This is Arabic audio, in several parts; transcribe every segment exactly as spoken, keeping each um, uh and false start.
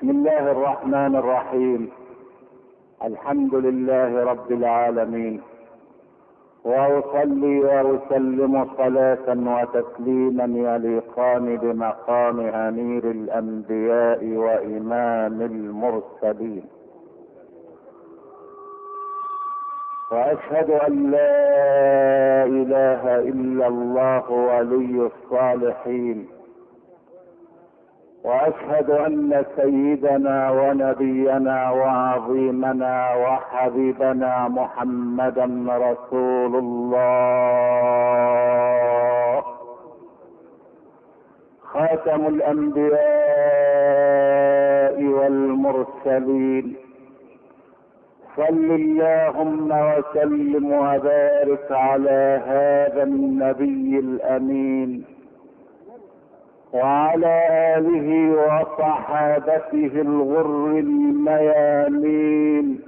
بسم الله الرحمن الرحيم. الحمد لله رب العالمين، واصلي واسلم صلاة وتسليما يليقان بمقام امير الانبياء وامام المرسلين، واشهد ان لا اله الا الله ولي الصالحين، واشهد ان سيدنا ونبينا وعظيمنا وحبيبنا محمدا رسول الله، خاتم الانبياء والمرسلين. صل اللهم وسلم وبارك على هذا النبي الامين وعلى آله وصحابته الغر الميامين،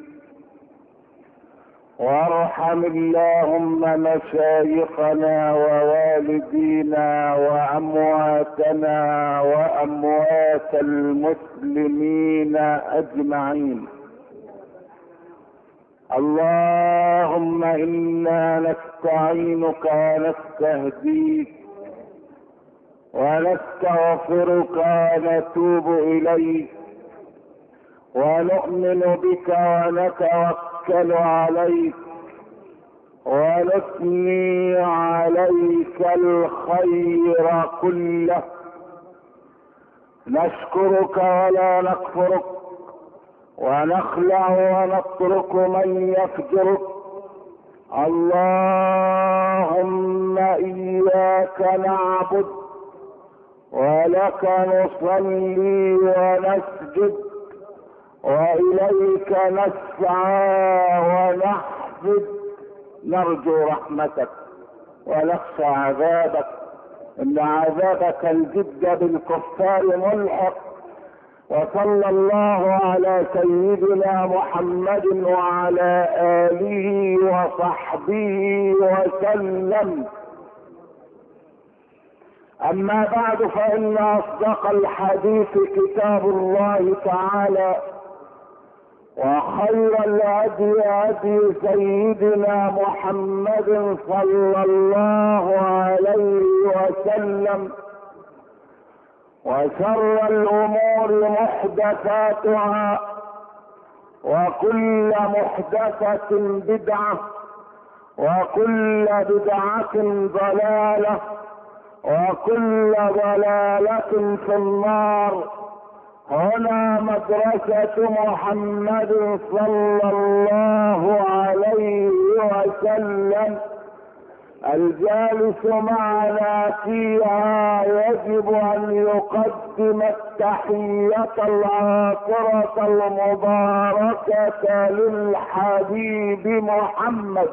وارحم اللهم مشايخنا ووالدينا وأمواتنا وأموات المسلمين أجمعين. اللهم إنا نستعينك ونستهديك ونستغفرك ونتوب إليك، ونؤمن بك ونتوكل عليك، ونثني عليك الخير كله. نشكرك ولا نكفرك، ونخلع ونترك من يفجرك. اللهم إياك نعبد ولك نصلي ونسجد، وإليك نسعى ونحفد. نرجو رحمتك ونخشى عذابك، إن عذابك الجد بالكفار ملحق. وصلى الله على سيدنا محمد وعلى آله وصحبه وسلم. أما بعد، فإن أصدق الحديث كتاب الله تعالى، وخير الهدي هدي سيدنا محمد صلى الله عليه وسلم، وشر الأمور محدثاتها، وكل محدثة بدعة، وكل بدعة ضلالة، وكل ضلالة في النار. هنا مدرسة محمد صلى الله عليه وسلم، الجالس معنا فيها يجب ان يقدم التحية العاطرة المباركة للحبيب محمد،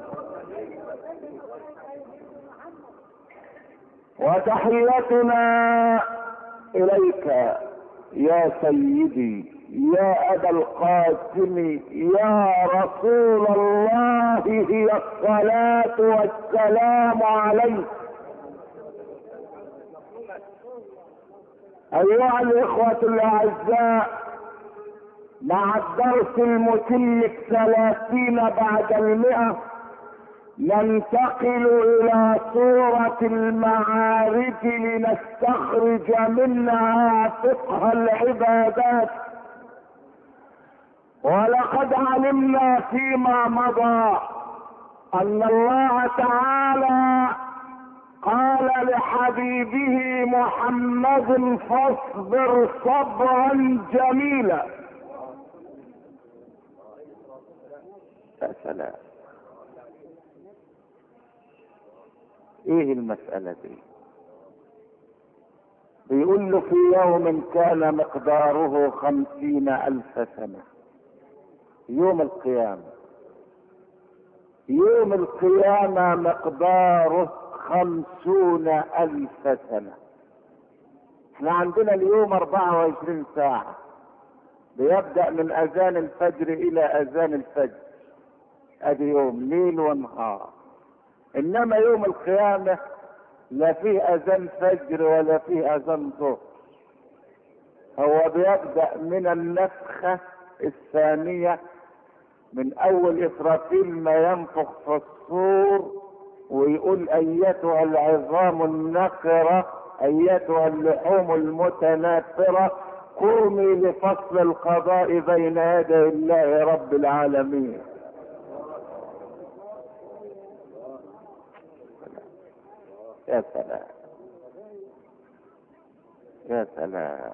وتحيتنا اليك يا سيدي يا ابا القاسم يا رسول الله، هي الصلاة والسلام عليك. ايها الاخوة الاعزاء، مع الدرس المتم الثلاثين بعد المئة، ننتقل الى سورة المعارج لنستخرج منها فقه العبادات. ولقد علمنا فيما مضى ان الله تعالى قال لحبيبه محمد: فاصبر صبرا جميلا. يا سلام، ايه المسألة دي؟ بيقول له: في يوم كان مقداره خمسين الف سنة. يوم القيامة، يوم القيامة مقداره خمسون الف سنة. احنا عندنا اليوم اربعة وعشرين ساعة، بيبدأ من اذان الفجر الى اذان الفجر، ادي يوم ليل ونهار. انما يوم القيامة لا فيه اذان فجر ولا فيه اذان ظهر، هو بيبدأ من النفخة الثانية، من اول اسرافيل ما ينفخ في الصور ويقول ايتها العظام النخرة ايتها اللحوم المتناثرة قومي لفصل القضاء بين يدي الله رب العالمين. يا سلام يا سلام.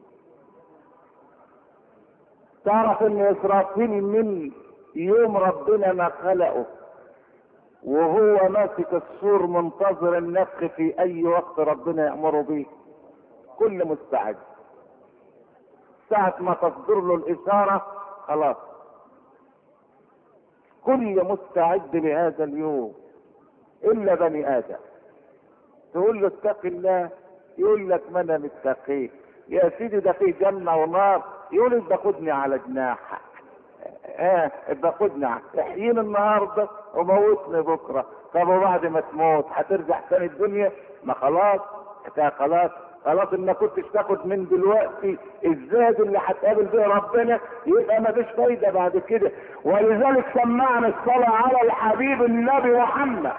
تعرف ان اسرافيل من يوم ربنا ما خلقه وهو ماسك السور منتظر النفخ في اي وقت ربنا يأمره به، كل مستعد. ساعة ما تصدر له الاشارة خلاص كل مستعد لهذا اليوم الا بني ادم. تقول له اتق الله يقول لك ما انا متقي يا سيدي، ده في جنة ونار. يقول ابقى خدني على جناحك، اه ابقى خدني، احييني النهارده وموتني بكره. طب وبعد ما تموت هترجع تاني الدنيا؟ ما خلاص خلاص خلاص ان ما كنتش تاخد من دلوقتي الزاد اللي هتقابل به ربنا يبقى ما فيش فايده بعد كده. ولذلك سمعنا الصلاه على الحبيب النبي محمد.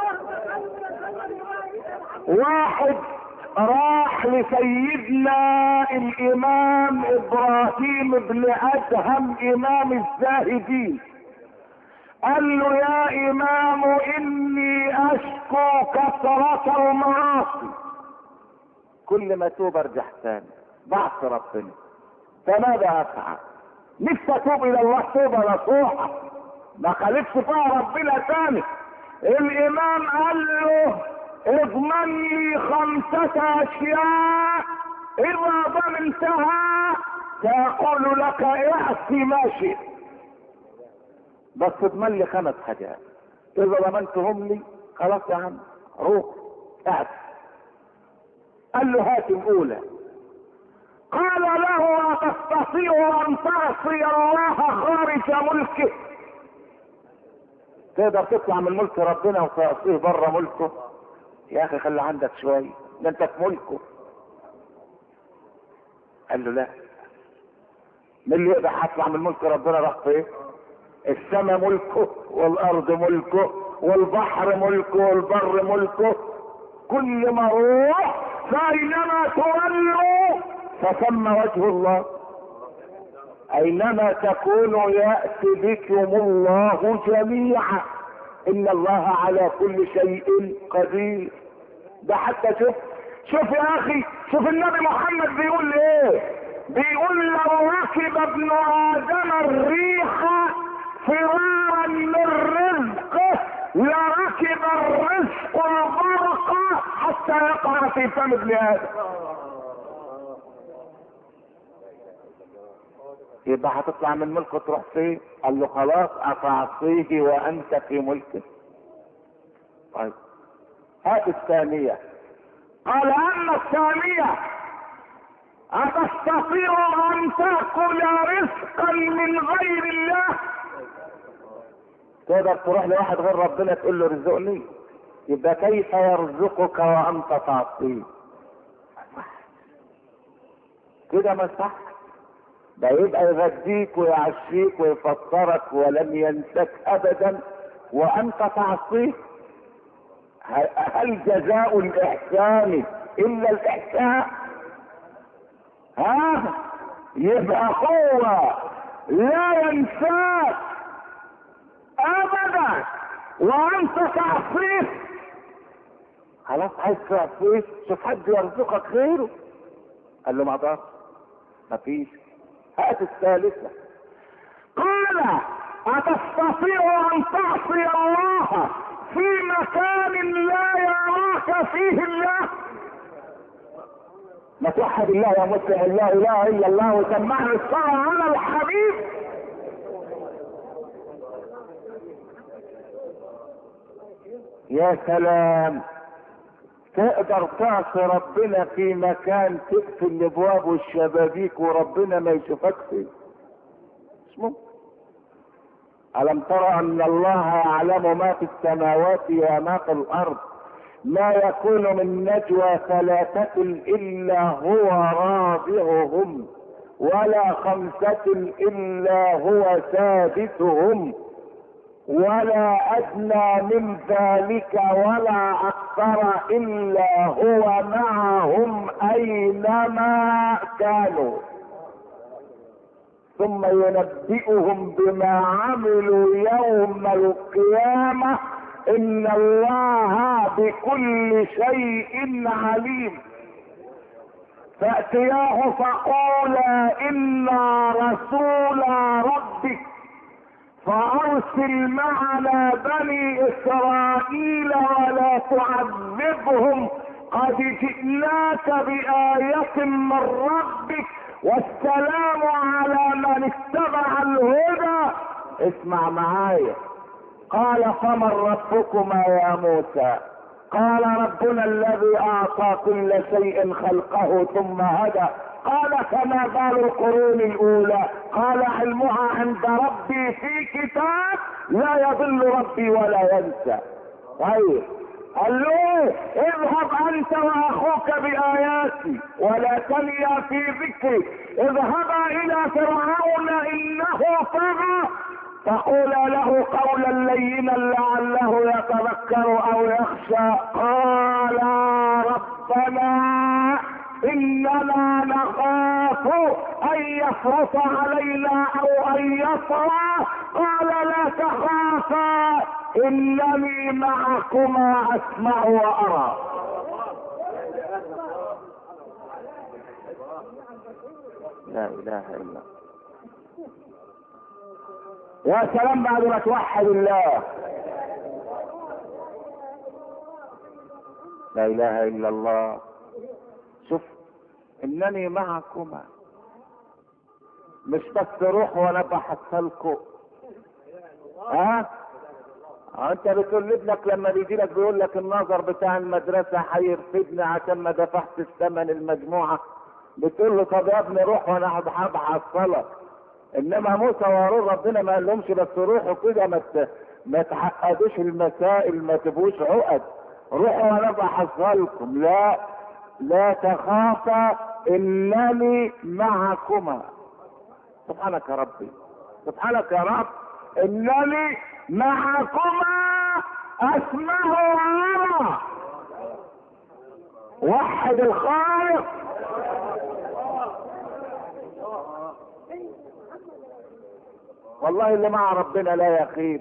واحد راح لسيدنا الامام ابراهيم بن ادهم امام الزاهدين، قال له يا امام اني اشكو كثرة المعاصي، كل ما توب ارجع تاني بعصي ربنا، فماذا افعل؟ نفسي اتوب الى الله توبه نصوحه ما خالفش فيها ربنا تاني. الامام قال له اضمن لي خمسة اشياء اذا ضمنتها ساقول لك اعصي ما شئت، بس اضمن لي خمس حاجات اذا ضمنتهم لي خلاص يا عم روح اعصي. قال له هات الاولى. قال له أتستطيع ان تعصي الله خارج ملكه؟ تقدر تطلع من ملك ربنا وتعصيه بره ملكه؟ يا اخي خلي عندك شويه، ده انت في ملكه. قال له لا. من اللي يقدر هطلع من ملك ربنا؟ راح فين؟ السماء ملكه والارض ملكه والبحر ملكه والبر ملكه، كل ما روح فاينما تولوا فثم وجه الله، اينما تكونوا يأتي بكم الله جميعا ان الله على كل شيء قدير. ده حتى شوف شوف يا اخي، شوف النبي محمد بيقول ايه، بيقول لو ركب ابن ادم الريح فرارا من رزقه لركب الرزق البرق حتى يقع في فم ابن ادم. يبقى هتطلع من ملكه تروح فين؟ قال له خلاص اتعصيه وانت في ملكه. طيب هات الثانية. قال اما الثانية اتستطيع ان تأكل رزقا من غير الله؟ تقدر تروح لواحد غير ربنا تقول له رزقني؟ يبقى كيف يرزقك وانت تعصيه؟ كده ما صح. ده يبقى يغديك ويعشيك ويفطرك ولم ينسك ابدا وانت تعصيه. هل جزاء الاحسان الا الاحسان؟ ها يبقى هو لا ينساك ابدا وانت تعصيه. خلاص عايز تعصيه شوف حد يرزقك غيره. قال له ما اقدرش مفيش. هات الثالثة. قال أتستطيع أن تعصي الله في مكان لا يراك فيه الله؟ ما توحد الله يا مسلم، لا إله إلا الله وسمعنا الصلاة على الحبيب. يا سلام، تقدر تعصي ربنا في مكان تقفل الابواب والشبابيك وربنا ما يشوفك فيه؟ مش ممكن. الم ترى ان الله يعلم ما في السماوات وما في الارض ما يكون من نجوى ثلاثة الا هو رابعهم ولا خمسة الا هو سادسهم ولا ادنى من ذلك ولا اكثر الا هو معهم اينما كانوا ثم ينبئهم بما عملوا يوم القيامة ان الله بكل شيء عليم. فاتياه فقولا انا رسول ربك فارسل معنا بني اسرائيل ولا تعذبهم قد جئناك بآية من ربك والسلام على من اتبع الهدى. اسمع معايا. قال فمن ربكما يا موسى؟ قال ربنا الذي اعطى كل شيء خلقه ثم هدى. قال فما بال القرون الاولى؟ قال علمها عند ربي في كتاب لا يضل ربي ولا ينسى. طيب قال له اذهب انت واخوك باياتي ولا تنيا في ذكري، اذهبا الى فرعون انه طغى فقولا له قولا لينا لعله يتذكر او يخشى. قال ربنا اننا نخاف ان يفرط علينا او ان يطغى. قال لا تخافا انني معكما اسمع وارى. لا اله الا الله. يا سلام بعد ما توحد الله. لا اله الا الله. شوف انني معكما، مش بس روح وانا بحصلكم. ها انت بتقول لابنك لما بيجي لك بيقول لك النظر بتاع المدرسه هيرفدني عشان ما دفعت الثمن المجموعه، بتقول له طب يا ابني روح وانا هحصلك. انما موسى وهارون ربنا ما قال لهمش بس روحوا كده ما ما تحققوش المسائل، ما تبقوش عقد، روحوا وانا بحصلكم. لا لا تخافا انني معكما. سبحانك يا ربي، سبحانك يا رب. انني معكما اسمع وارى. وحد الخالق. والله اللي مع ربنا لا يخيب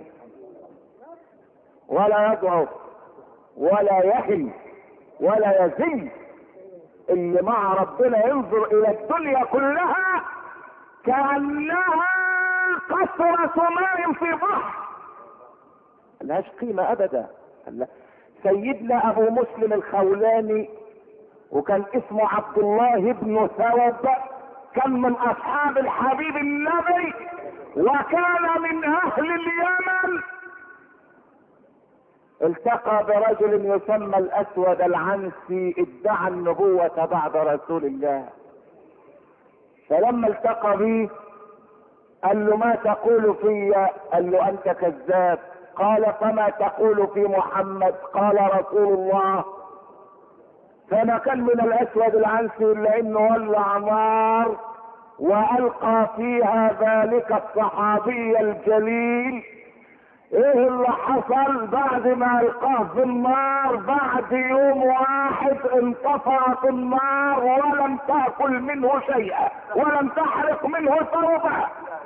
ولا يضعف ولا يهن ولا يزن. اللي مع ربنا ينظر الى الدنيا كلها كأنها قطرة ماء في بحر، ملهاش قيمة ابدا. سيدنا ابو مسلم الخولاني وكان اسمه عبد الله بن ثوب، كان من اصحاب الحبيب النبي وكان من اهل اليمن. التقى برجل يسمى الاسود العنسي ادعى النبوة بعد رسول الله، فلما التقى به قال له ما تقول في؟ قال له انت كذاب. قال فما تقول في محمد؟ قال رسول الله. فما كان من الاسود العنسي الا انه ولع نار والقى فيها ذلك الصحابي الجليل. ايه اللي حصل بعد ما القاه في النار؟ بعد يوم واحد انطفأت النار ولم تأكل منه شيئا ولم تحرق منه ثوبا.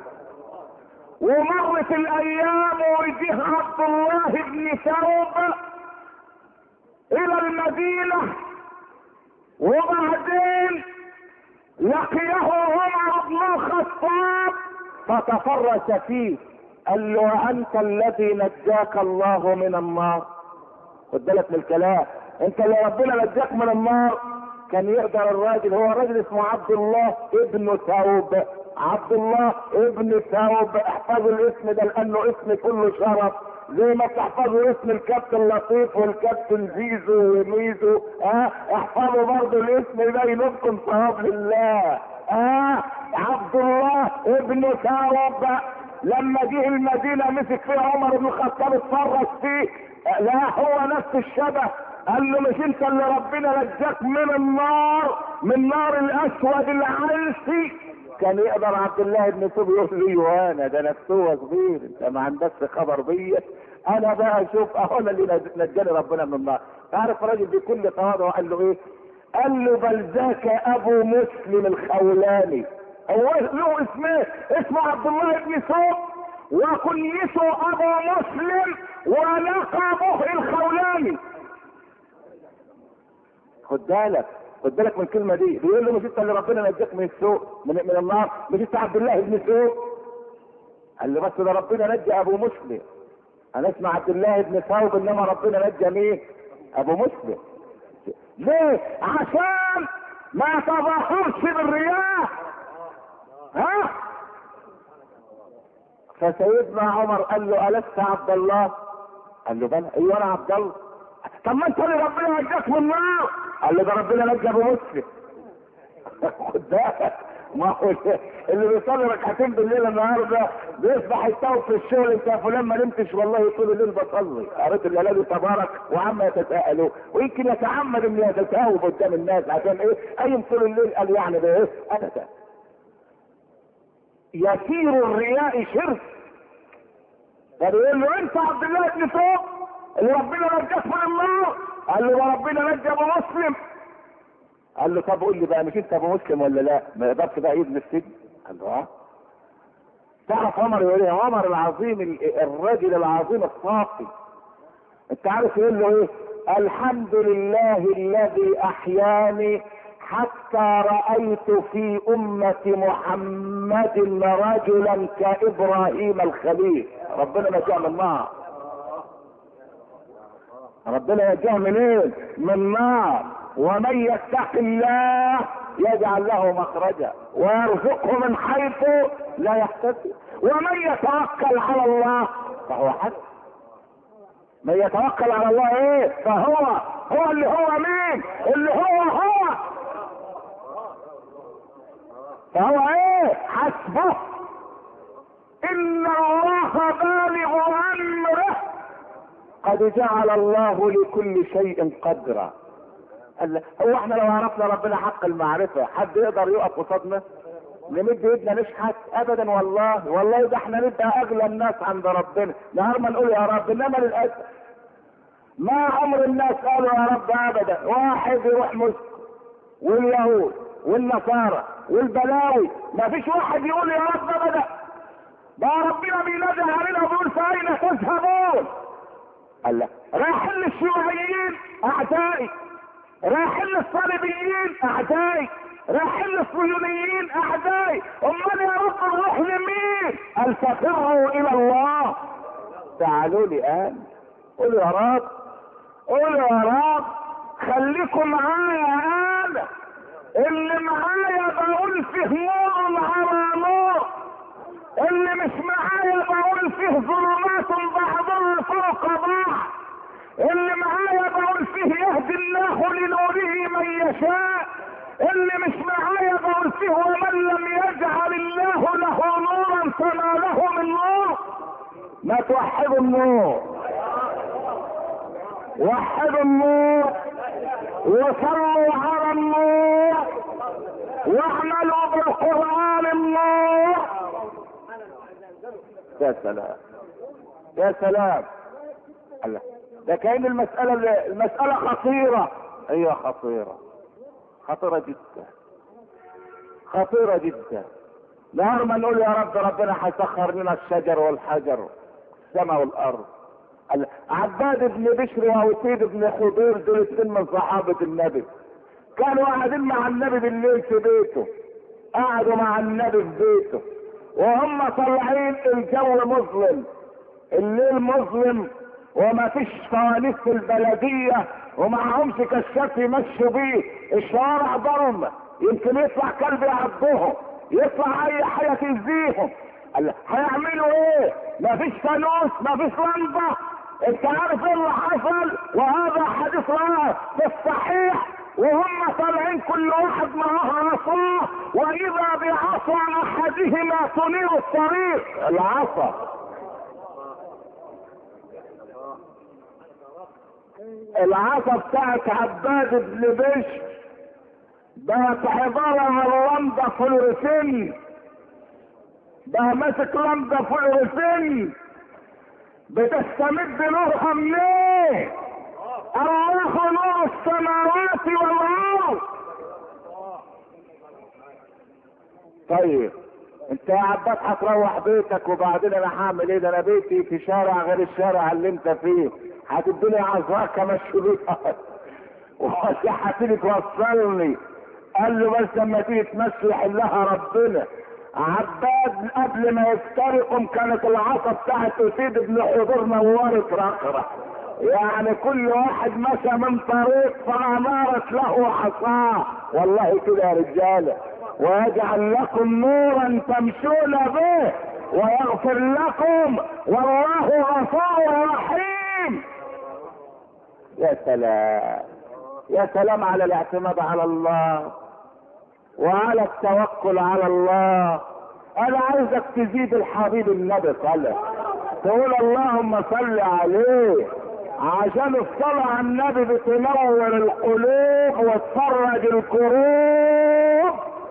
ومرت الايام وجه عبد الله بن ثوب الى المدينة، وبعدين لقيه عمر بن الخطاب فتفرس فيه. قال له انت الذي نجاك الله من النار. خد بالك من الكلام، انت اللي ربنا نجاك من النار. كان يقدر الراجل، هو الراجل اسمه عبد الله ابن ثوب، عبد الله ابن ثوب. احفظوا الاسم ده لانه اسم كله شرف، زي ما تحفظوا اسم الكابتن لطيف والكابتن زيزو وميزو. اه احفظوا برضه الاسم ده ينبكم ثواب لله. اه عبد الله ابن ثوب لما جه المدينة مسك فيها عمر بن الخطاب اتفرج فيه، لا هو نفس الشبه قال له مش انت اللي ربنا نجاك من النار، من نار الاسود العنسي؟ كان يقدر عبد الله بن مسعود يقول له يوانا ده نفسه كبير، انت ما عندكش خبر بيا، انا بقى اشوف اهو انا اللي نجاني ربنا من النار. تعرف الراجل بكل تواضع قال له ايه؟ قال له بل ذاك ابو مسلم الخولاني. هو له اسمه اسمه عبد الله بن مسعود وكنيته ابو مسلم ولقبه الخولاني. خد بالك خد بالك من الكلمه دي، بيقول له مش انت اللي ربنا نجاك من السوء من, من النار؟ مش انت عبد الله بن مسعود؟ قال له بس ده ربنا نجى ابو مسلم، انا اسمع عبد الله بن ثوب انما ربنا نجى مين؟ ابو مسلم. ليه؟ عشان ما تظاهرش بالرياء. ها؟ فسيدنا عمر قال له ألست عبد الله؟ قال له بلى. ايوه انا عبد الله. طب ما انت اللي ربنا نجاك من النار. قال له ده ربنا نجى ابو مسلم. خد بالك، ما هو اللي بيصلي ركعتين بالليل النهارده بيصبح يتوب في الشغل، انت يا فلان ما نمتش والله طول الليل بصلي، قريت الايات تبارك وعما يتساءلون، ويمكن يتعمد ان يتساوب قدام الناس عشان ايه؟ قايم طول الليل قال يعني ده ايه؟ انا ده يسير الرياء شرك. ده بيقول له انت عبد الله بن مسعود اللي ربنا نجاك من النار؟ قال له ربنا نجى ابو مسلم. قال له طب قول لي بقى مش انت ابو مسلم ولا لا؟ ما يقدرش بقى يبني السجن؟ قال له اه. تعرف عمر يقول ايه؟ عمر العظيم الرجل العظيم الصافي، انت عارف يقول له ايه؟ الحمد لله الذي احياني حتى رأيت في أمة محمد رجلا كإبراهيم الخليل. ربنا نجاه من النار. ربنا نجاه منين؟ من النار. ومن يتق الله يجعل له مخرجا ويرزقه من حيث لا يحتسب ومن يتوكل على الله فهو حسبه. من يتوكل على الله ايه؟ فهو هو اللي هو مين؟ اللي هو هو فهو ايه؟ حسبه. ان الله بالغ امره قد جعل الله لكل شيء قدرا. هو احنا لو عرفنا ربنا حق المعرفة حد يقدر يقف قصادنا؟ نمد ايدنا نشحت؟ ابدا والله. والله ده احنا نبقى اغلى الناس عند ربنا، نهار ما نقول يا رب. انما للاسف ما عمر الناس قالوا يا رب ابدا. واحد يروح مسلم واليهود والنصارى والبلاوي ما فيش واحد يقول يا رب ابدا. ده ربنا بينادي علينا وبيقول فاين تذهبون؟ قال لا رايحين للشيوعيين اعدائي، رايحين للصليبيين اعدائي، رايحين للصهيونيين اعدائي، امال يا رب نروح لمين؟ قال ففروا الى الله. تعالوا لي الان قولوا يا رب، قولوا يا رب خليكم معايا انا اللي معايا بقول فيه نور على نور، اللي مش معايا بقول فيه ظلمات بعضها فوق بعض، اللي معايا بقول فيه يهدي الله لنوره من يشاء، اللي مش معايا بقول فيه ومن لم يجعل الله له نورا فما له من نور. ما توحدوا النور، وحدوا النور وصلوا على النور واعملوا بالقرآن النور. يا سلام يا سلام. الله، ده كأن المسألة المسألة خطيرة. هي خطيرة خطيرة جدا خطيرة جدا. نهار ما نقول يا رب ربنا هيسخر لنا الشجر والحجر السماء والارض. عباد بن بشر وعتيب بن خضير دول اتنين من صحابة النبي كانوا قاعدين مع النبي بالليل في بيته، قعدوا مع النبي في بيته وهم طالعين الجو مظلم، الليل مظلم وما فيش فوانيس في البلدية ومعهمش كشاف يمشوا بيه، الشوارع ضلمة، يمكن يطلع كلب يعضهم، يطلع اي حاجة تأذيهم. هيعملوا ايه؟ مفيش فانوس مفيش لمبة. انت عارف ايه اللي حصل؟ وهذا حديث رواه في الصحيح. وهم طالعين كل واحد معاه عصاه واذا بعصا احدهما تنير الطريق. العصا العصا بتاعت عباد بن بشر بقت عبارة عن لمبة فلوريسين، بقى ماسك لمبة فلوريسين بتستمد نورها منين؟ الله نور السماوات والارض. طيب انت يا عباس هتروح بيتك وبعدين انا هعمل ايه؟ ده انا بيتي في شارع غير الشارع اللي انت فيه، هتديني عذراك امشي بيها وهتيجي توصلني. قال له بس لما تيجي تمشي يحلها ربنا. عباد قبل ما يفترقهم كانت العصا بتاعت اسيد بن حضور نورت رقرة، يعني كل واحد مشى من طريق فانارت له عصاه. والله كده يا رجاله، ويجعل لكم نورا تمشون به ويغفر لكم والله غفور رحيم. يا سلام يا سلام على الاعتماد على الله وعلى التوكل على الله. انا عايزك تزيد الحبيب النبي صلى، تقول اللهم صل عليه، عشان الصلاة على النبي بتنور القلوب وتفرج الكروب.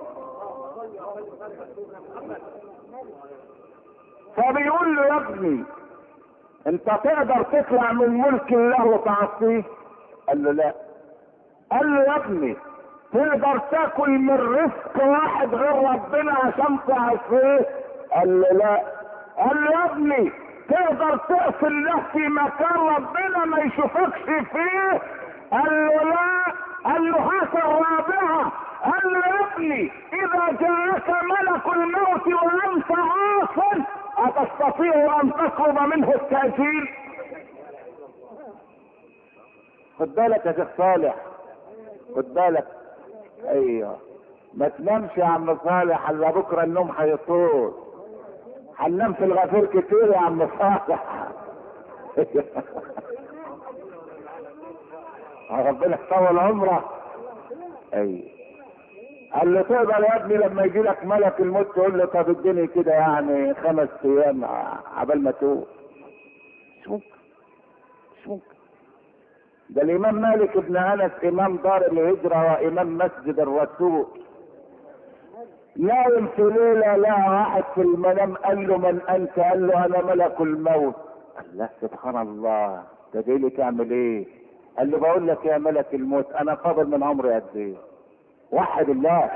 فبيقول له يا ابني انت تقدر تطلع من ملك الله وتعصيه؟ قال له لا. قال له يا ابني تقدر تاكل من رزق واحد غير ربنا عشان تعصيه؟ قال له لا. قال له يا ابني تقدر تقفل الله في مكان ربنا ما يشوفكش فيه؟ قال له لا. قال له هات الرابعه. قال له يا ابني اذا جاءك ملك الموت وانت عاص اتستطيع ان تطلب منه التأجيل؟ خد بالك يا شيخ صالح، خد بالك. ايوه ما تنامش يا عم صالح الا بكره النوم هيطول. هننام في الغفير كتير يا عم صالح ربنا يطول عمرك. ايوه قال له تقدر يا ابني لما يجي لك ملك الموت تقول له طب اديني كده يعني خمس ايام عبال ما تقول؟ مش ممكن مش ممكن. ده الامام مالك بن انس امام دار الهجرة وامام مسجد الرسول نايم في ليلة لقى واحد في المنام قال له من انت؟ قال له انا ملك الموت. قال له سبحان الله ده جاي لي تعمل ايه؟ قال له بقول لك يا ملك الموت انا فاضل من عمري قد ايه؟ وحد الله.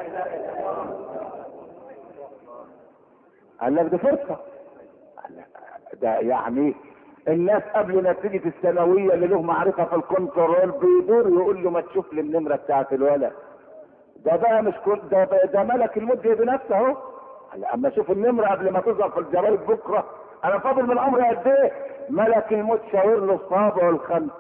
قال لك دي فرصة. قال لك ده يعني الناس قبل نتيجة الثانوية اللي له معرفة في الكنترول بيدور يقول له ما تشوف لي النمرة بتاعت الولد ده بقى مش كل ده بقى ده ملك الموت جاي بنفسه اهو. اما اشوف النمرة قبل ما تظهر في الجرايد بكرة انا فاضل من عمري قد ايه؟ ملك الموت شاور له الصابع والخمس.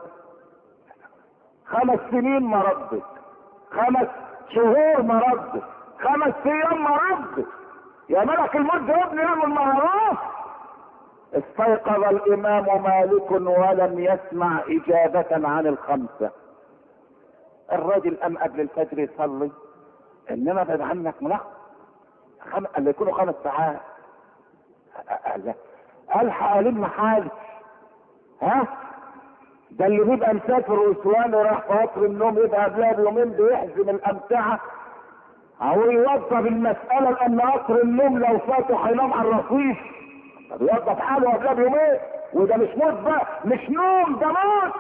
خمس سنين ما ردت، خمس شهور ما ردت، خمس ايام ما ردت. يا ملك الموت ده ابني يعمل معروف. استيقظ الامام مالك ولم يسمع اجابة عن الخمسة. الراجل قام قبل الفجر يصلي، انما بعد عنك ملخ خم... قال يكونوا خمس ساعات. قال الحق الم حالي. ها ده اللي بيبقى مسافر وسوان وراح في قطر النوم يبقى قبلها بيومين بيحزم الامتعه او يوظف المساله لان قطر النوم لو فاته هينام على الرصيف. بيوظف حاله قبلها بيومين، وده مش موت بقى، مش نوم، ده موت.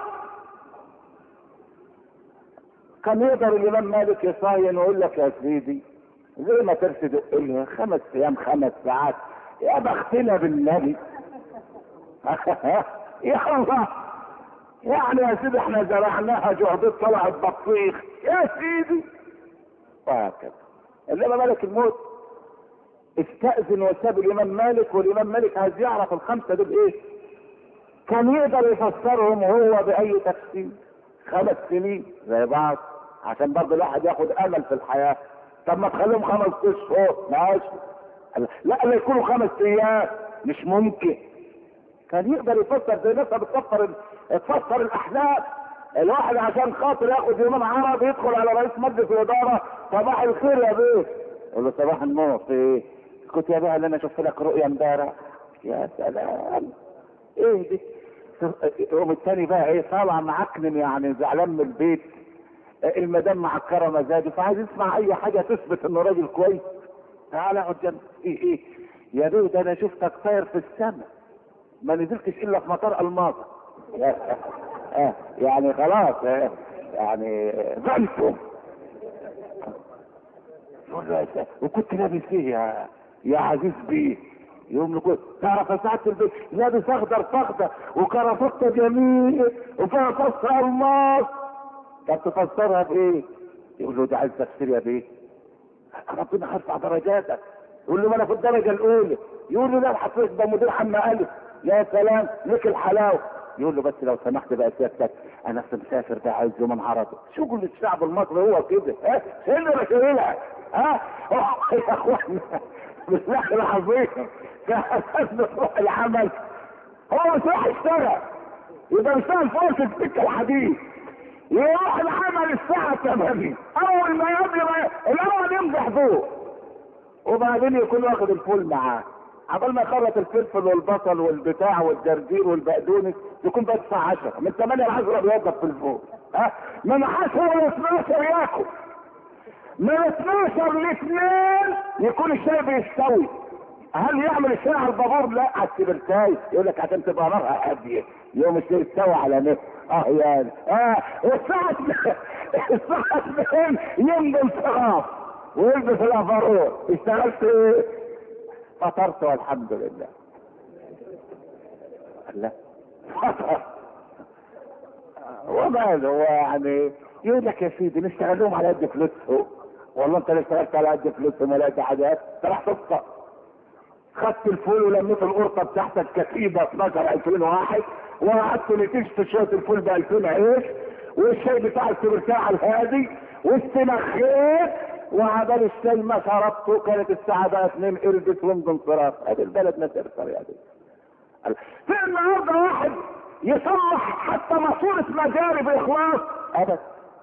كان يقدر الامام مالك يصاين ويقول لك يا سيدي زي ما ترسد لها خمس ايام خمس ساعات يا بختنا بالنبي يا الله يعني يا سيدي احنا زرعناها جهدت طلعت بطيخ يا سيدي. وهكذا. انما ملك الموت استأذن وساب الامام مالك، والامام مالك عايز يعرف الخمسه دول ايه. كان يقدر يفسرهم هو باي تفسير. خمس سنين زي بعض عشان برضه الواحد ياخد امل في الحياه. طب ما تخليهم خمس اشهر ماشي، لا لا يكونوا خمس ايام مش ممكن. كان يقدر يفسر زي الناس بتفسر تفسر الاحلام. الواحد عشان خاطر ياخد يومين عرض يدخل على رئيس مجلس الاداره صباح الخير يا بيه، يقول له صباح النور في ايه؟ اسكت يا بيه اللي انا شفت لك رؤيا امبارح. يا سلام ايه دي؟ يقوم التاني بقى ايه طالع معكنن يعني زعلان من البيت، المدام معكره مزاجه فعايز يسمع اي حاجه تثبت انه راجل كويس. تعالى اقعد جنبي. ايه ايه يا دود انا شفتك طاير في السماء ما نزلتش الا في مطار الماظة. اه يعني خلاص اه يعني غلطوا. يقول له وكنت لابس ايه يا يا عزيز بيه؟ يوم نقول تعرف يا سعاده البيت لابس اخضر فخده وكرافته جميل وفيها فص الماس. طب تفسرها بايه؟ يقول له ده عايز تفسير يا بيه. ربنا هيرفع درجاتك. يقول له ما انا في الدرجه الاولى. يقول له لا الحفيظ ده مدير حم الف. يا سلام لك الحلاوه. يقول له بس لو سمحت بقى سيادتك انا في مسافر ده عايز يوم عرضه. شغل الشعب المصري هو كده ها شيلها ما شايلها ها يا اخوانا بالله العظيم كان بتروح العمل هو مش راح يشتغل يبقى بيشتغل فوق في السكه الحديد يروح العمل الساعه ثمانية اول ما يبلغ الاول يمزح فوق وبعدين يكون واخد الفول معاه عقبال ما يخلط الفلفل والبصل والبتاع والجرجير والبقدونس يكون بقى الساعه عشرة من ثمانية ل عشرة بيوظف في الفول ها من عشرة ل اتناشر ياكل من اتناشر ل اثنين يكون الشاي بيستوي. هل يعمل الشاي على البابور؟ لا على السبرتاي. يقول لك عشان تبقى نارها هاديه يوم الشاي يستوي على نفسه. اه يعني اه والساعه الساعه اثنين يمضي الفراغ ويلبس الافارور. اشتغلت ايه؟ فطرت والحمد لله. لا فطر وماله هو يعني يقول لك يا سيدي نشتغل لهم على قد فلوسهم. والله انت اللي اشتغلت على قد فلوسهم ولا قد حاجات راح تفطر. خدت الفول ولميت القرطه بتاعتك كتيبه اتناشر عشرين واحد وقعدت نتيجه شويه الفول ب ألفين عيش والشاي بتاع السبرتاع الهادي واستنخيت وعبال الشاي ما شربته كانت الساعه بقى اتنين قربت ومضى انصراف. ادي البلد ما ترسل يا دي. في النهارده واحد يصلح حتى ماسوره مجاري باخلاص ابدا.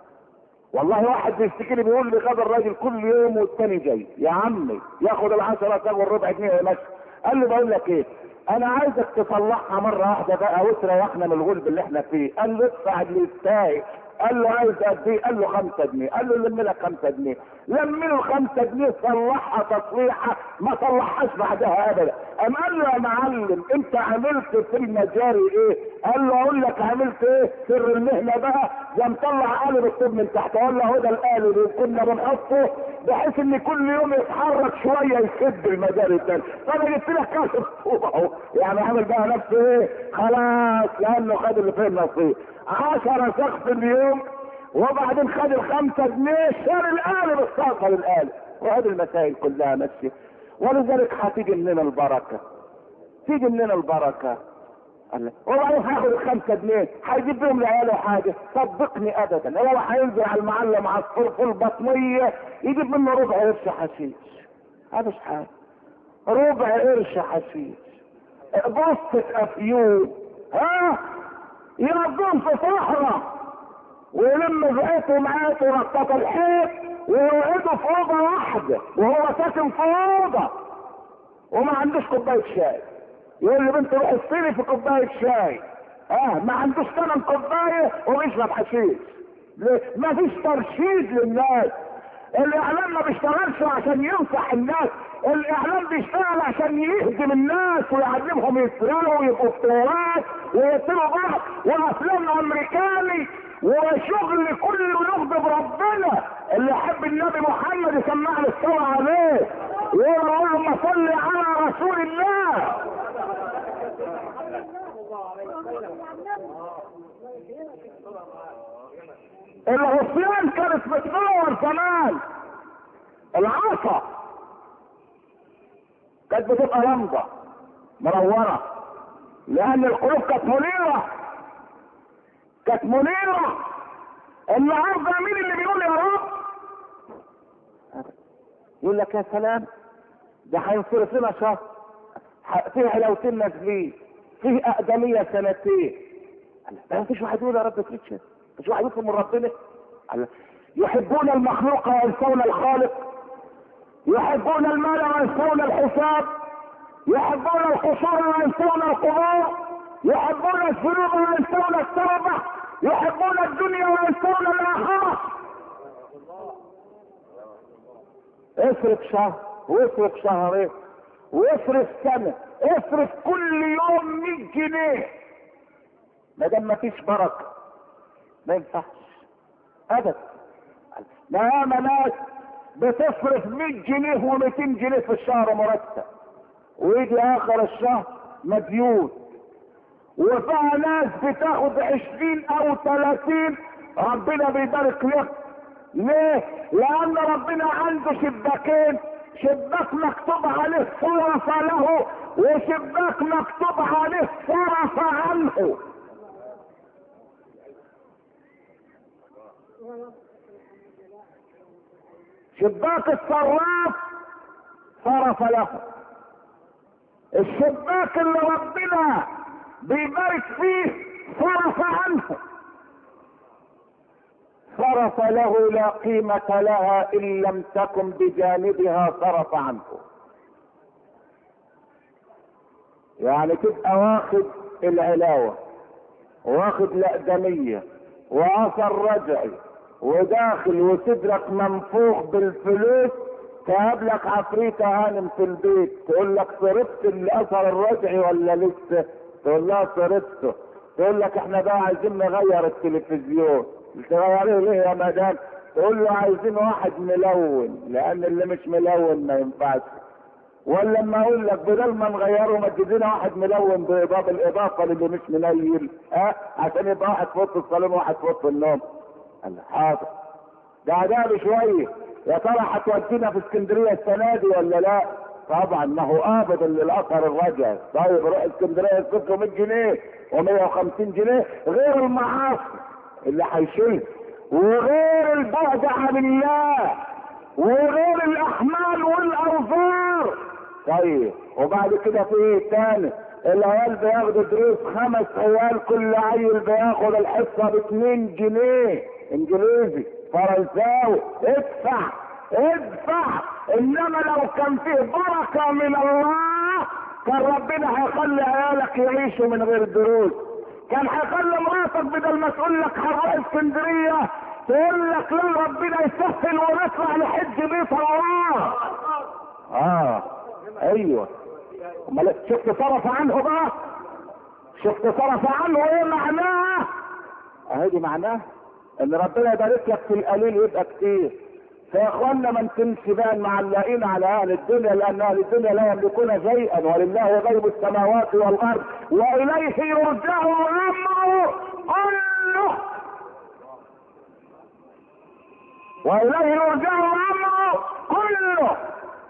والله واحد بيشتكي لي بيقول لي خد الراجل كل يوم والتاني جاي يا عمي ياخد العشرة تاخد الربع جنيه ويمشي. قال له بقول لك ايه انا عايزك تصلحها مره واحده بقى وتريحنا من الغلب اللي احنا فيه. قال له ادفع للسايق. قال له عايز قد ايه؟ قال له خمسة جنيه. قال له لم لك خمسة جنيه. لم له خمسة جنيه صلحها تصليحه ما صلحهاش بعدها ابدا. قام قال له يا معلم انت عملت في المجاري ايه؟ قال له اقول لك عملت ايه؟ سر المهنه بقى يا مطلع قالب الطوب من تحت. ولا هو ده القالب اللي كنا بنحطه بحيث ان كل يوم يتحرك شويه يسد المجاري الثاني. فانا جبت لك كاس الطوب اهو يعني عامل بقى نفسه ايه؟ خلاص لانه خد اللي فيه النصيب. عشرة شخص اليوم وبعدين خد الخمسة جنيه شال القالب الصاقة للقالب. وهذه المسائل كلها ماشية. ولذلك هتيجي مننا البركة. تيجي مننا البركة. وبعدين هاخد الخمسة جنيه هيجيب بيهم لعياله حاجة؟ صدقني ابدا. هو هينزل على المعلم عصفور في البطنية يجيب منه ربع قرش حشيش. هذا مش حاجة. ربع قرش حشيش بصة افيون ها يربون في صحراء ويلم زقته معاه ورطط الحيط ويقعدوا في اوضه واحده وهو ساكن في اوضه وما عندوش كوبايه شاي. يقول لي بنت روح اشتري في كوبايه شاي. اه ما عندوش ثمن كوبايه وبيشرب حشيش. ليه؟ ما فيش ترشيد للناس. الاعلام ما بيشتغلش عشان ينصح الناس. الاعلام بيشتغل عشان يهدم الناس ويعلمهم يسرقوا ويبقوا افتراءات ويقتلوا بعض. وافلام امريكاني وشغل كله يغضب ربنا. اللي يحب النبي محمد يسمعنا الصلاه عليه ويقول اللهم صل على رسول الله. العصيان كانت بتنور زمان. العصا كانت بتبقى لمبه منوره لان القلوب كانت منيره. كانت منيره. النهارده مين اللي بيقول يا رب؟ يقول لك يا سلام ده هينصرف لنا شهر فيه حلاوتين نازلين فيه اقدميه سنتين. ما فيش واحد يقول يا رب تريتشن. مش واحد يطلب من ربنا. يحبون المخلوق وينسون الخالق. يحبون المال وينسون الحساب. يحبون القصور وينسون القبور. يحبون الذنوب وينسون التوبة، يحبون الدنيا وينسون الآخرة. اصرف شهر واصرف شهرين واصرف سنة، اصرف كل يوم مية جنيه، ما دام مفيش بركة ما ينفعش ابدا. ما ياما ناس بتصرف مية جنيه ومئتين جنيه في الشهر مرتب، ويجي اخر الشهر مديون. وفيها ناس بتاخد عشرين او تلاتين ربنا بيبارك لك. ليه؟ لان ربنا عنده شباكين، شباك مكتوب عليه صرف له، وشباك مكتوب عليه صرف عنه. شباك الصراف صرف له، الشباك اللي ربنا بيبارك فيه صرف عنه. صرف له لا قيمة لها ان لم تكن بجانبها صرف عنه. يعني تبقى واخد العلاوة واخد الأقدمية واثر رجعي وداخل وصدرك منفوخ بالفلوس، تقابلك عفريتة هانم في البيت تقول لك صرفت الاثر الرجعي ولا لسه؟ تقول لها صرفته. تقول لك احنا بقى عايزين نغير التلفزيون. تغيريه ليه يا مدام؟ تقول له عايزين واحد ملون، لان اللي مش ملون ما ينفعش. ولا لما اقول لك بدل ما نغيره ما تدينا واحد ملون باضافه الاضافه للي مش منيل، ها أه؟ عشان يبقى واحد في اوضه الصالون وواحد في اوضه النوم. قال حاضر. ده عذاب شويه. يا ترى هتودينا في اسكندريه السنه دي ولا لا؟ طبعا، ما هو قابض للاثر الرجعي. طيب روح اسكندريه يصرف له مية جنيه ومية وخمسين جنيه غير المعاصي اللي هيشيلها، وغير البعد عن الله، وغير الاحمال والاوزار. طيب وبعد كده في ايه تاني؟ العيال بياخدوا دروس، خمس عيال كل عيل بياخد الحصه باتنين جنيه انجليزي فرنساوي. ادفع ادفع. انما لو كان فيه بركه من الله كان ربنا هيخلي عيالك يعيشوا من غير دروس. كان هيخلي مراتك بدل ما تقول لك هروح اسكندريه تقول لك لا ربنا يسهل ونطلع لحج بيت الله. اه ايوه. امال شفت صرف عنه بقى؟ شفت صرف عنه ايه معناه؟ اهي معناه ان ربنا يبارك لك في القليل يبقى كتير. فيا اخوانا ما نكونش بقى معلقين على اهل الدنيا، لان اهل الدنيا لا يملكون شيئا، ولله غيب السماوات والارض واليه يرجع امره كله. واليه يرجع امره كله.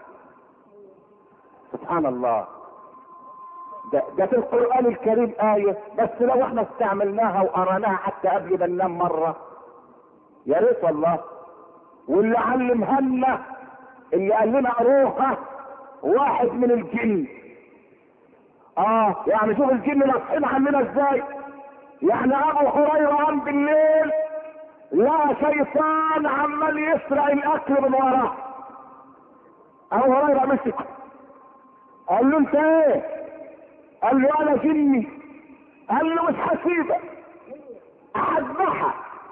سبحان الله. ده, ده في القرآن الكريم آية، بس لو احنا استعملناها وقرأناها حتى قبل ما ننام مرة يا ريت والله. واللي علمها لنا اللي قال لنا قروها واحد من الجن. اه يعني شوف الجن ناصحين عننا ازاي. يعني ابو هريره قام بالليل لا شيطان عمال يسرق الاكل من وراه. ابو هريره مسكه قال له انت ايه؟ قال له انا جني. قال له مش هسيبك اذبحك.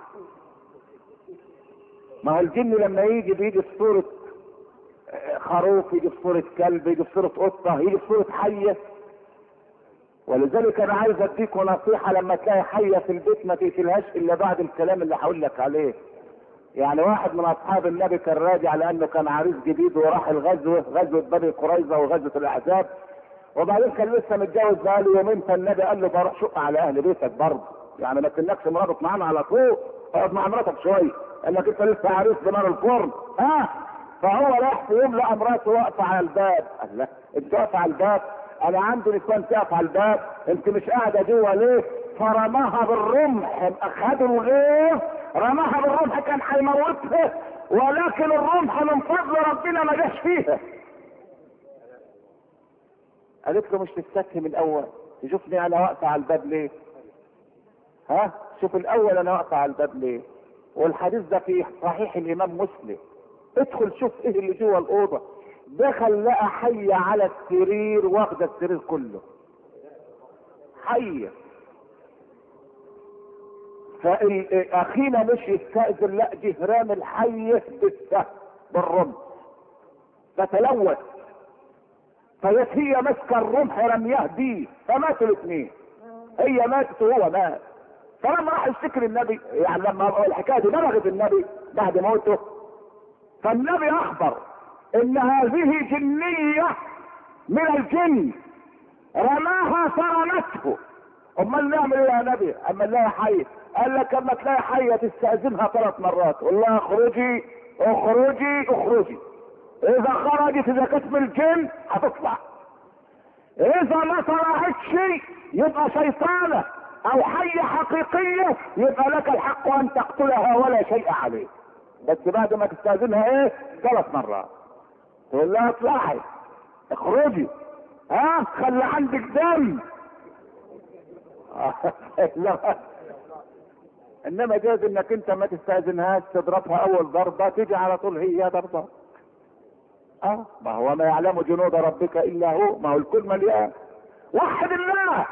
ما هو الجن لما يجي بيجي في صورة خروف، يجي في صورة كلب، يجي في صورة قطة، يجي في صورة حية. ولذلك انا عايز اديكم نصيحة، لما تلاقي حية في البيت ما تقتلهاش الا بعد الكلام اللي هقول لك عليه. يعني واحد من اصحاب النبي كان راجع لانه كان عريس جديد وراح الغزوة، غزوة بني قريظة وغزوة الاحزاب، وبعدين كان لسه متجوز بقاله يومين، فالنبي قال له بروح شق على اهل بيتك برضه، يعني ما تنكش مراتك معانا على طول، اقعد مع مراتك شويه انك انت لسه عريس بنار الفرن. ها فهو راح في يوم لقى مراته واقفه على الباب. قال لا انت واقفه على الباب؟ انا عندي نسوان تقف على الباب، انت مش قاعده جوه ليه؟ فرماها بالرمح، اخذوا الغيظ رماها بالرمح، كان هيموتها ولكن الرمح من فضل ربنا ما جاش فيها. قالت له مش تستكفي من الاول تشوفني انا واقفه على الباب ليه؟ ها شوف الاول انا واقفه على الباب ليه؟ والحديث ده في صحيح الامام مسلم. ادخل شوف ايه اللي جوه الاوضه. دخل لقى حيه على السرير واخده السرير كله. حية. فاخينا مش يستأذن، لا جهران الحية بالسهم بالرمح فتلوث، فجت هي ماسكه الرمح رمياه بيه فماتوا الاثنين، هي ماتت وهو مات. فلما راح يشتكي للنبي، يعني لما الحكايه دي بلغت النبي بعد موته، فالنبي اخبر ان هذه جنيه من الجن رماها فرمته. امال نعمل ايه يا نبي اما نلاقي حيه؟ قال لك اما تلاقي حيه تستاذنها ثلاث مرات، قول لها اخرجي اخرجي اخرجي. اذا خرجت اذا كانت من الجن هتطلع، اذا ما طلعتش يبقى شيطانه او حيه حقيقيه، يبقى لك الحق ان تقتلها ولا شيء عليك، بس بعد ما تستاذنها ايه ثلاث مرات. تقول لها اطلعي اخرجي، ها خلي عندك دم. انما جاز انك انت ما تستاذنهاش تضربها اول ضربه تيجي على طول هي ضربه. اه ما هو ما يعلم جنود ربك الا هو، ما هو الكل مليان. وحد الله.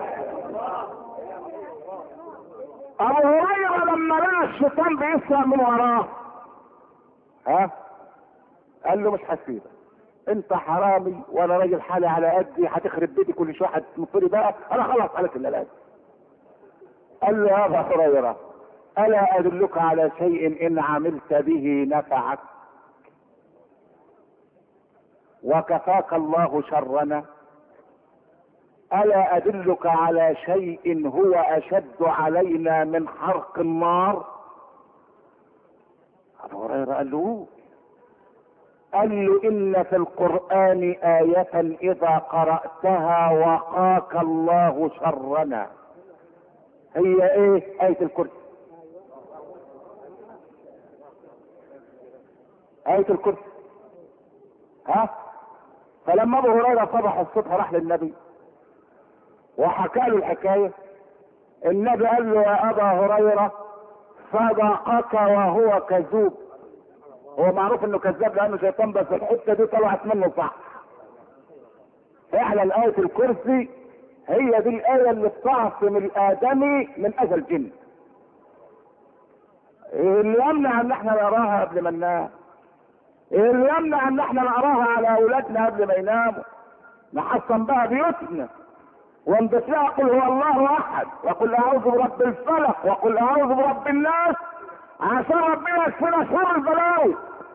ابو هريره لما لقى الشيطان بيسرق من وراه، ها قال له مش هسيبك، انت حرامي وانا راجل حالي على قدي، هتخرب بيتي كل شويه هتنطري بقى، انا خلاص عليك الا لازم. قال له يا ابا هريره الا ادلك على شيء ان عملت به نفعك وكفاك الله شرنا؟ الا ادلك على شيء هو اشد علينا من حرق النار؟ ابو هريره قال له قال له ان في القرآن آية اذا قرأتها وقاك الله شرنا. هي ايه آية الكرسي؟ آية الكرسي. ها فلما ابو هريره صبح الصبح راح للنبي وحكى له الحكايه، النبي قال له يا ابا هريره صدقك وهو كذوب. هو معروف انه كذاب لانه شيطان، بس الحته دي طلعت منه صح. فعلا آية الكرسي هي دي الآية اللي بتعصم الآدمي من أذى الجن، اللي يمنع ان احنا نراها قبل ما ننام، اللي يمنع ان احنا نقراها على اولادنا قبل ما يناموا، نحصن بها بيوتنا ونضيف لها قل هو الله احد وقل اعوذ برب الفلق وقل اعوذ برب الناس عشان ربنا يكفينا شر البلاوي.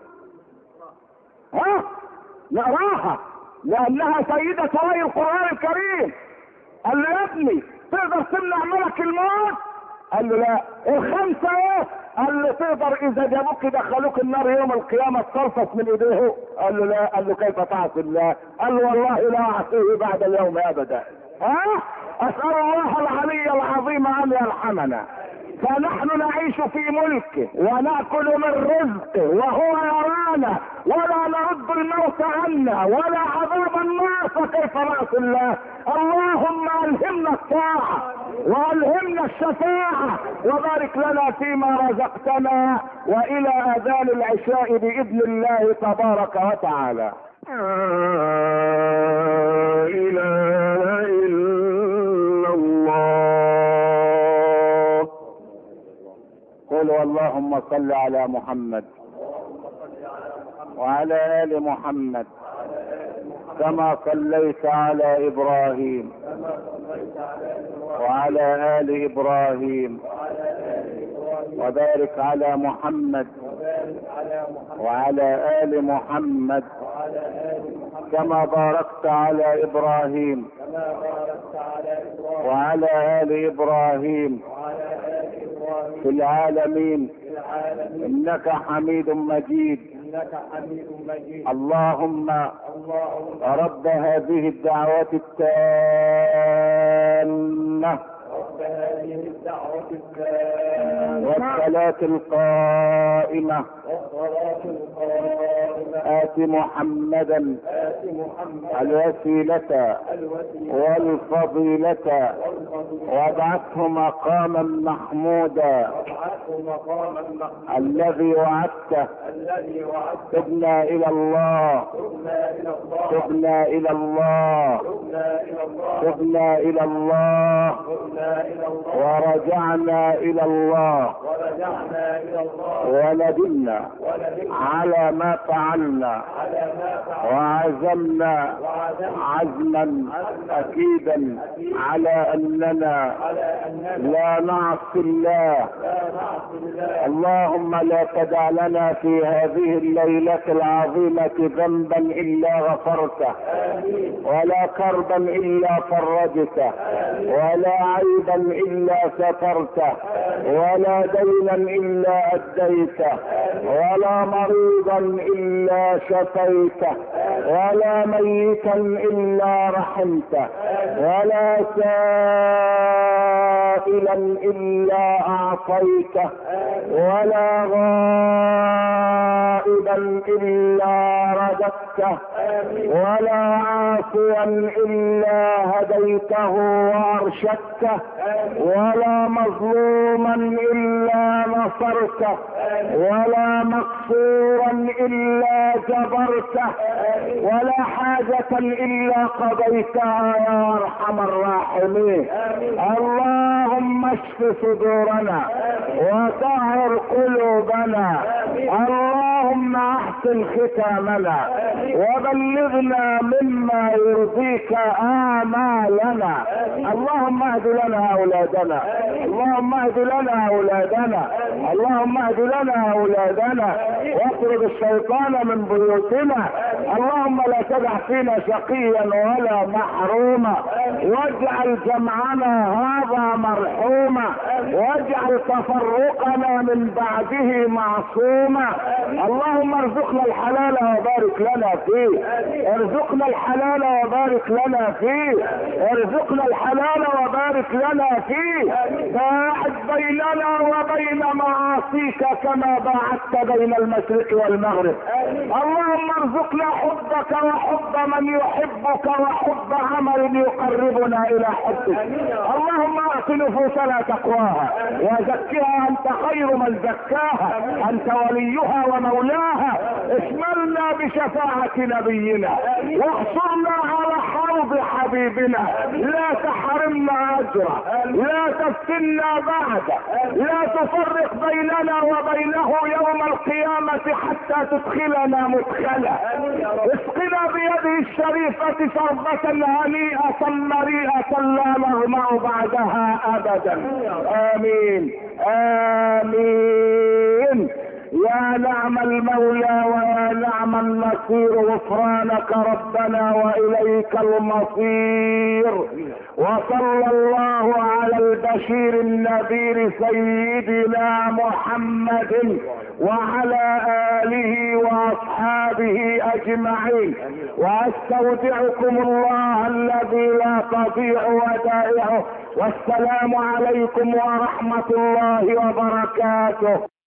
ها نقراها لانها سيدة سواي القرآن الكريم. قال له يا ابني تقدر تمنع ملك الموت؟ قال له لا. الخمسة ايه؟ قال له تقدر اذا جابوك دخلوك النار يوم القيامة ترفس من ايديه؟ قال له لا. قال له كيف تعصي الله؟ قال له والله لا اعصيه بعد اليوم ابدا. ها اسأل الله العلي العظيم ان يرحمنا، فنحن نعيش في ملكه ونأكل من رزقه وهو يرانا ولا نرد الموت عنا ولا عذاب النار، فكيف نعصي الله؟ اللهم ألهمنا الطاعة وألهمنا الشفاعة وبارك لنا فيما رزقتنا، وإلى أذان العشاء بإذن الله تبارك وتعالى. لا إله إلا الله. قولوا اللهم صل على محمد وعلى آل محمد كما صليت على إبراهيم وعلى آل إبراهيم وبارك على محمد وعلى آل محمد كما باركت على إبراهيم وعلى آل إبراهيم في العالمين إنك حميد مجيد. اللهم رب هذه الدعوة التامة والصلاة القائمة آت محمدا الوسيلة والفضيلة وابعثه مقاما محمودا الذي وعدته. تبنا إلى الله، تبنا إلى الله، تبنا إلى الله، ورجعنا إلى الله، وندمنا على ما فعلنا، وعزمنا عزما أكيدا على أننا لا نعصي الله. اللهم لا تدع لنا في هذه الليلة العظيمة ذنبا إلا غفرته، ولا كربا إلا فرجته، ولا عيبا إلا سترته، ولا دينا إلا أديته، ولا مريضا إلا شفيته، ولا ميتا إلا رحمته، ولا سائلا إلا أعطيته، ولا غائبا إلا رددته، ولا عاصيا إلا هديته وأرشدته، ولا مظلوما إلا نصرته، ولا مقصورا إلا جبرته، ولا حاجة إلا قضيتها يا أرحم الراحمين. اللهم اشف صدورنا وطهر قلوبنا، اللهم احسن ختامنا وبلغنا مما يرضيك آمالنا. اللهم اهد لنا أولادنا، اللهم اهد لنا أولادنا، اللهم اهد لنا أولادنا واطرد الشيطان من بيوتنا. اللهم لا تدع فينا شقيا ولا محروما، واجعل جمعنا هذا مرحوما، واجعل تفرقنا من بعده معصوما. اللهم ارزقنا الحلال وبارك لنا فيه، ارزقنا الحلال وبارك لنا فيه، ارزقنا الحلال وبارك لنا فيه. باعد بيننا وبين معاصيك كما باعدت بين المشرق والمغرب. اللهم ارزقنا حبك وحب من يحبك وحب عمل يقربنا الى حبك. اللهم اعط نفوسنا تقواها وزكها انت خير من زكاها، انت وليها ومولاها. اشملنا بشفاعة نبينا واحصرنا على حوض حبيبنا، لا تحرمنا اجره، لا تفتنا بعده، لا تفرق بيننا وبينه يوم القيامة حتى تدخلنا مدخلا. اسقنا بيده الشريفة شربة هنيئة مريئة لا نظمأ بعدها ابدا. امين امين. يا نعم المولى ويا نعم النصير، غفرانك ربنا واليك المصير. وصلى الله على البشير النذير سيدنا محمد وعلى آله واصحابه اجمعين. واستودعكم الله الذي لا تضيع ودائعه، والسلام عليكم ورحمة الله وبركاته.